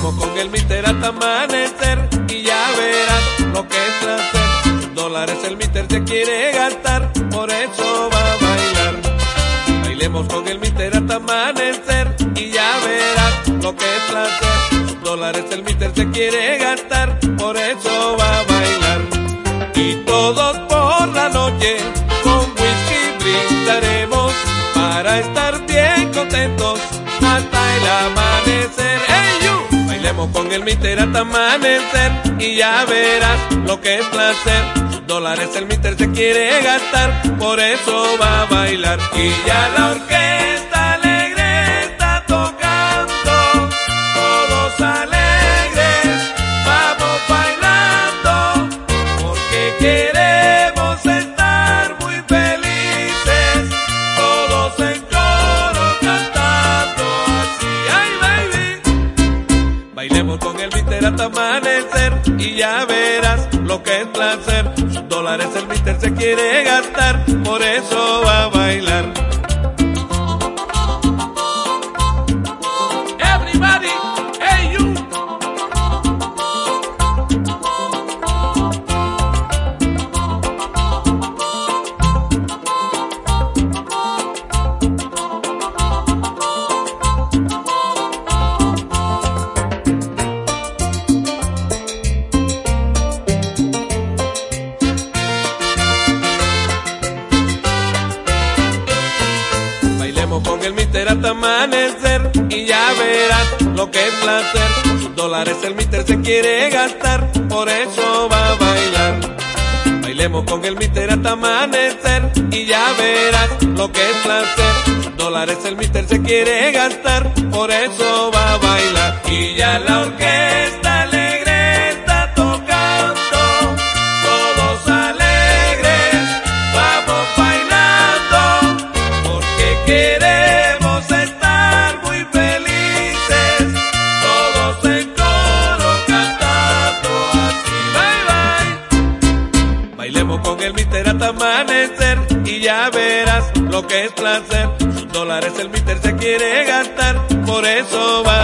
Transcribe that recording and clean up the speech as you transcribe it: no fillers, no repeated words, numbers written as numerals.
Bailemos con el míster hasta amanecer y ya verás lo que es placer. Dólares el míster se quiere gastar, por eso va a bailar. Bailemos con el míster hasta amanecer y ya verás lo que es placer. Dólares el míster se quiere gastar, por eso va a bailar. Y todos por la noche con whisky brindaremos para estar bien contentos hasta el amanecer. ¡Hey, you! Bailemos con el míster hasta amanecer y ya verás lo que es placer. Dólares el míster se quiere gastar, por eso va a bailar. Y ya la orquesta alegre está tocando, todos alegres vamos bailando, porque queremos estar muy felices, todos en coro cantando así. ¡Ay, baby! Bailemos con el míster hasta amanecer y ya verás lo que es placer. Dólares el míster se quiere gastar, por eso va a bailar. Everybody, hey you. Con el míster hasta amanecer y ya verás lo que es placer. Dólares el míster se quiere gastar, por eso va a bailar. Bailemos con el míster hasta amanecer y ya verás lo que es placer. Dólares el míster se quiere gastar, por eso va a bailar. Y ya la orquesta alegre está tocando, todos alegres vamos bailando, porque queremos estar muy felices, todos en coro cantando así. Bye, bye. Bailemos con el míster hasta amanecer y ya verás lo que es placer. Dólares el míster se quiere gastar, por eso va